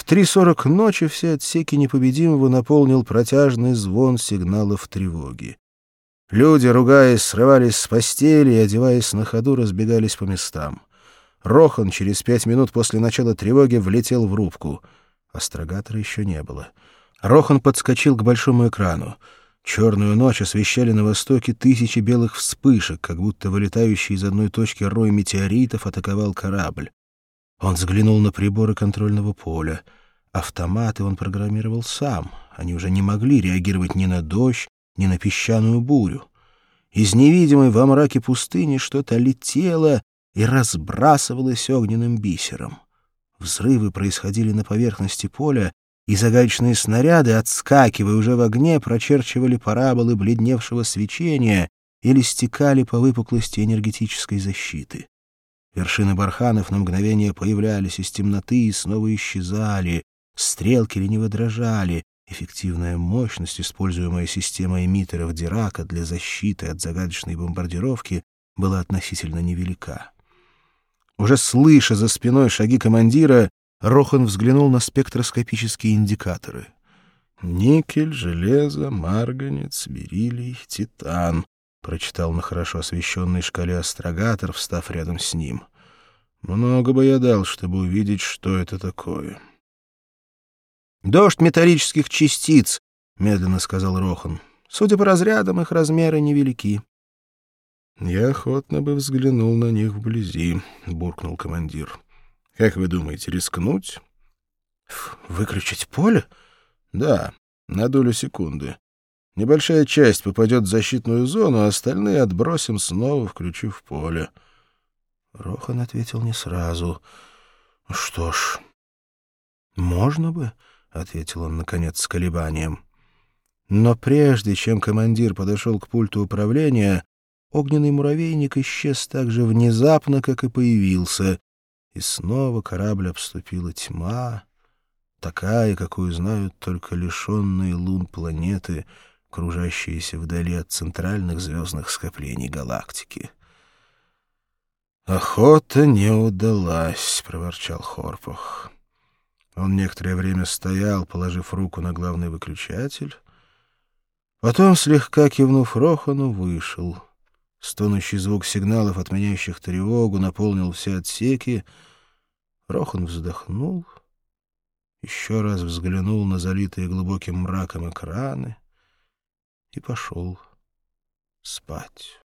3:40 ночи все отсеки непобедимого наполнил протяжный звон сигналов тревоги. Люди, ругаясь, срывались с постели и, одеваясь на ходу, разбегались по местам. Рохан через 5 минут после начала тревоги влетел в рубку. Астрогатора еще не было. Рохан подскочил к большому экрану. Черную ночь освещали на востоке тысячи белых вспышек, как будто вылетающий из одной точки рой метеоритов атаковал корабль. Он взглянул на приборы контрольного поля. Автоматы он программировал сам. Они уже не могли реагировать ни на дождь, ни на песчаную бурю. Из невидимой во мраке пустыни что-то летело и разбрасывалось огненным бисером. Взрывы происходили на поверхности поля, и загадочные снаряды, отскакивая уже в огне, прочерчивали параболы бледневшего свечения или стекали по выпуклости энергетической защиты. Вершины барханов на мгновение появлялись из темноты и снова исчезали, стрелки лениво дрожали, эффективная мощность, используемая системой эмиттеров Дирака для защиты от загадочной бомбардировки, была относительно невелика. Уже слыша за спиной шаги командира, Рохан взглянул на спектроскопические индикаторы. «Никель, железо, марганец, бериллий, титан», — прочитал на хорошо освещенной шкале астрогатор, встав рядом с ним. «Много бы я дал, чтобы увидеть, что это такое». «Дождь металлических частиц», — медленно сказал Рохан. «Судя по разрядам, их размеры невелики». «Я охотно бы взглянул на них вблизи», — буркнул командир. «Как вы думаете, рискнуть?» «Выключить поле?» «Да, на долю секунды. Небольшая часть попадет в защитную зону, а остальные отбросим снова, включив поле». Рохан ответил не сразу. «Что ж, можно бы», — ответил он, наконец, с колебанием. Но прежде чем командир подошел к пульту управления, огненный муравейник исчез так же внезапно, как и появился, и снова корабль обступила тьма, такая, какую знают только лишенные лун планеты, кружащиеся вдали от центральных звездных скоплений галактики. «Охота не удалась», — проворчал Хорпах. Он некоторое время стоял, положив руку на главный выключатель. Потом, слегка кивнув Рохану, вышел. Стонущий звук сигналов, отменяющих тревогу, наполнил все отсеки. Рохан вздохнул, еще раз взглянул на залитые глубоким мраком экраны и пошел спать.